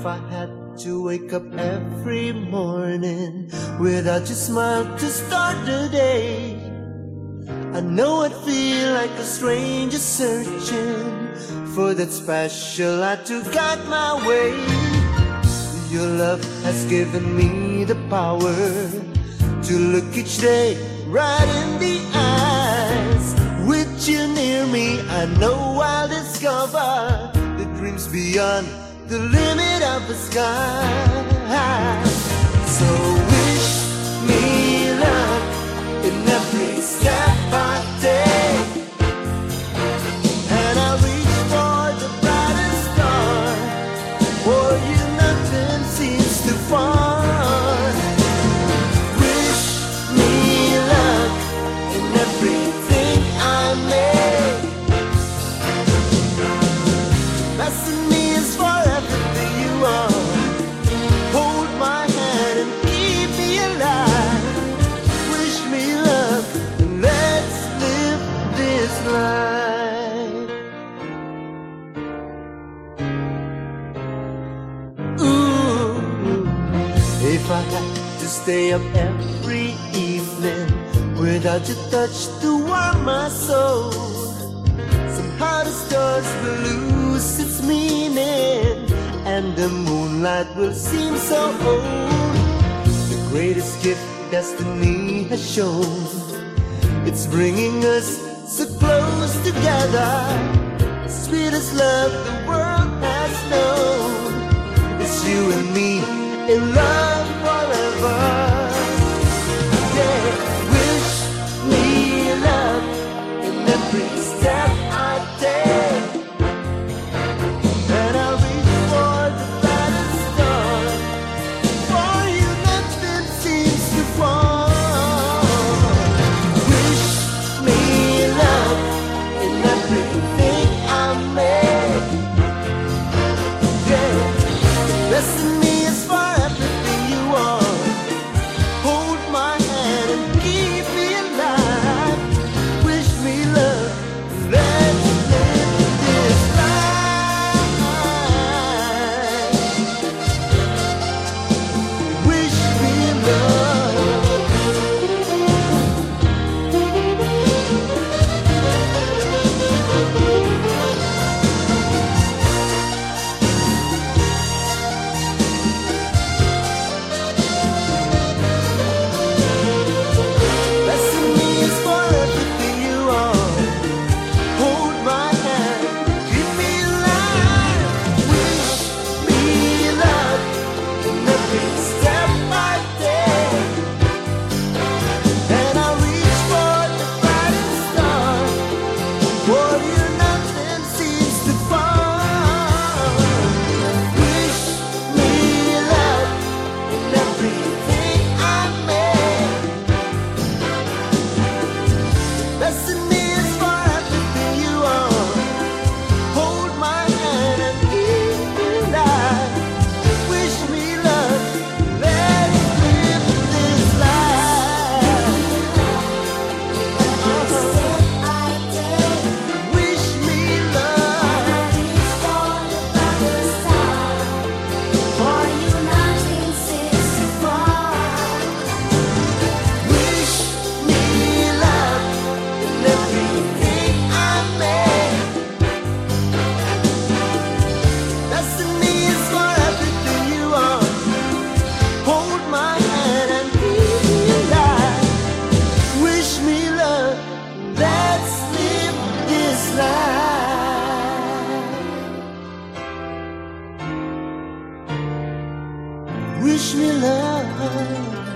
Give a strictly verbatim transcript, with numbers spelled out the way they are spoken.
I had to wake up every morning without your smile to start the day, I know I'd feel like a stranger searching for that special light to guide my way. Your love has given me the power to look each day right in the eyes. With you near me, I know I'll discover the dreams beyond the limit of the sky. So wish me luck in every step I take, and I'll reach for the brightest star. For you nothing seems too far. Wish me luck in everything I make. Blessing me is for everything you are. Hold my hand and keep me alive. Wish me luck and let's live this life. Ooh, if I had to stay up every evening without your touch to warm my soul, somehow the stars will lose its meaning and the moonlight will seem so old. The greatest gift destiny has shown, it's bringing us so close together. The sweetest love the world has known, it's you and me in love forever. Yeah, wish me love in every step I take, and I'll reach for the brightest star. For you nothing seems too far. Wish me love in everything I make. Yeah, blessing me is for everything you are. Hold my hand and keep me alive. Wish me love, let's live this life. Wish me love. Blessing me is for everything you are. Hold my hand, keep me alive. Wish me love in every step I take, and I'll reach for the brightest star. For you nothing seems too far. Wish me love in everything I make. Blessing me is for everything you are. Hold my hand and keep me alive. Wish me love, let's live this life. Wish me love. For you nothing seems too far. Wish me love in everything I make. Blessing me is for everything you are. Hold my hand and keep me alive. Wish me love, let's live this life. Wish me love.